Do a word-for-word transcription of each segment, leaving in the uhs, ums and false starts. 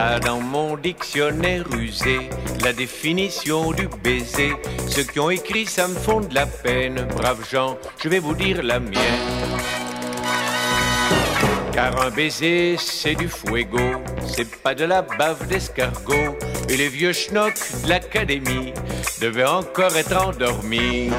Voilà dans mon dictionnaire usé la définition du baiser. Ceux qui ont écrit ça me font de la peine. Braves gens, je vais vous dire la mienne. Car un baiser c'est du fuego, c'est pas de la bave d'escargot. Et les vieux schnocks de l'académie devaient encore être endormis.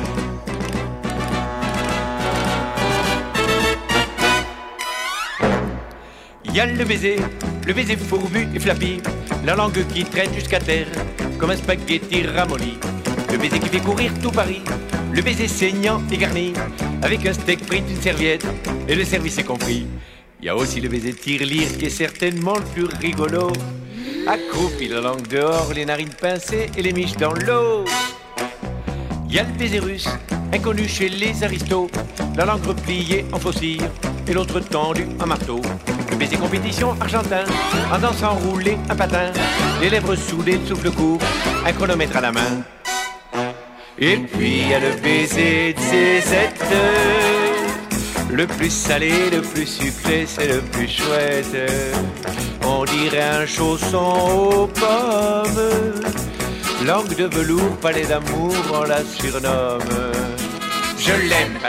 Il y a le baiser, le baiser fourbu et flappy, la langue qui traîne jusqu'à terre comme un spaghetti ramolli. Le baiser qui fait courir tout Paris, le baiser saignant et garni, avec un steak pris d'une serviette et le service est compris. Il y a aussi le baiser tire-lire qui est certainement le plus rigolo. Accroupi la langue dehors, les narines pincées et les miches dans l'eau. Il y a le baiser russe, inconnu chez les aristos, la langue repliée en faucille et l'autre tendue en marteau. Le baiser compétition argentin, en dansant rouler un patin, les lèvres soudées, le souffle court, un chronomètre à la main. Et puis il y a le baiser de Zézette, le plus salé, le plus sucré, c'est le plus chouette. On dirait un chausson aux pommes, langue de velours, palais d'amour, on la surnomme. Je l'aime.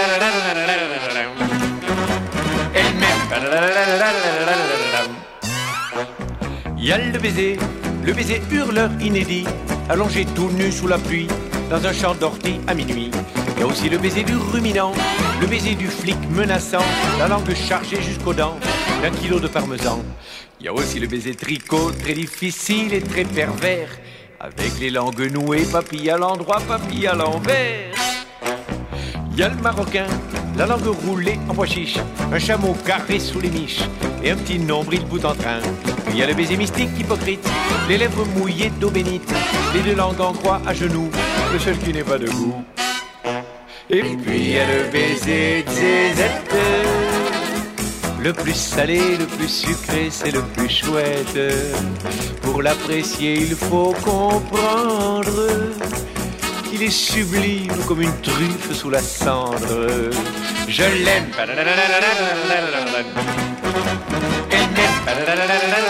Elle m'aime. Il y a le baiser, le baiser hurleur inédit, allongé tout nu sous la pluie, dans un champ d'ortie à minuit. Il y a aussi le baiser du ruminant, le baiser du flic menaçant, la langue chargée jusqu'aux dents d'un kilo de parmesan. Il y a aussi le baiser tricot, très difficile et très pervers, avec les langues nouées, papille à l'endroit, papille à l'envers. Il y a le marocain, la langue roulée en pois chiche, un chameau carré sous les miches et un petit nombril bout en train. Il y a le baiser mystique hypocrite, les lèvres mouillées d'eau bénite, les deux langues en croix à genoux, le seul qui n'ait pas de goût. Et puis il y a le baiser de Zézette, le plus salé, le plus sucré, c'est le plus chouette. Pour l'apprécier, il faut comprendre qu'il est sublime comme une truffe sous la cendre. Je l'aime. Elle m'aime.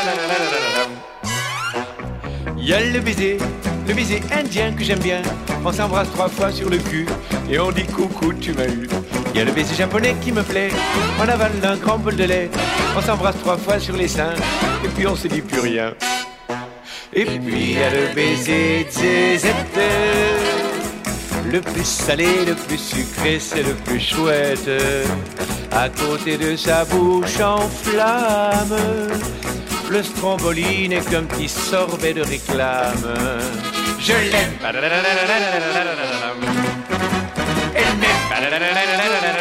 Il y a le baiser, le baiser indien que j'aime bien. On s'embrasse trois fois sur le cul et on dit coucou, tu m'as eu. Il y a le baiser japonais qui me plaît, on avale un grand bol de lait, on s'embrasse trois fois sur les seins et puis on se dit plus rien. Et puis il y a le baiser de Zézette, le plus salé, le plus sucré, c'est le plus chouette. À côté de sa bouche en flamme, le stromboli n'est qu'un petit sorbet de réclame. Je l'aime. Elle m'aime.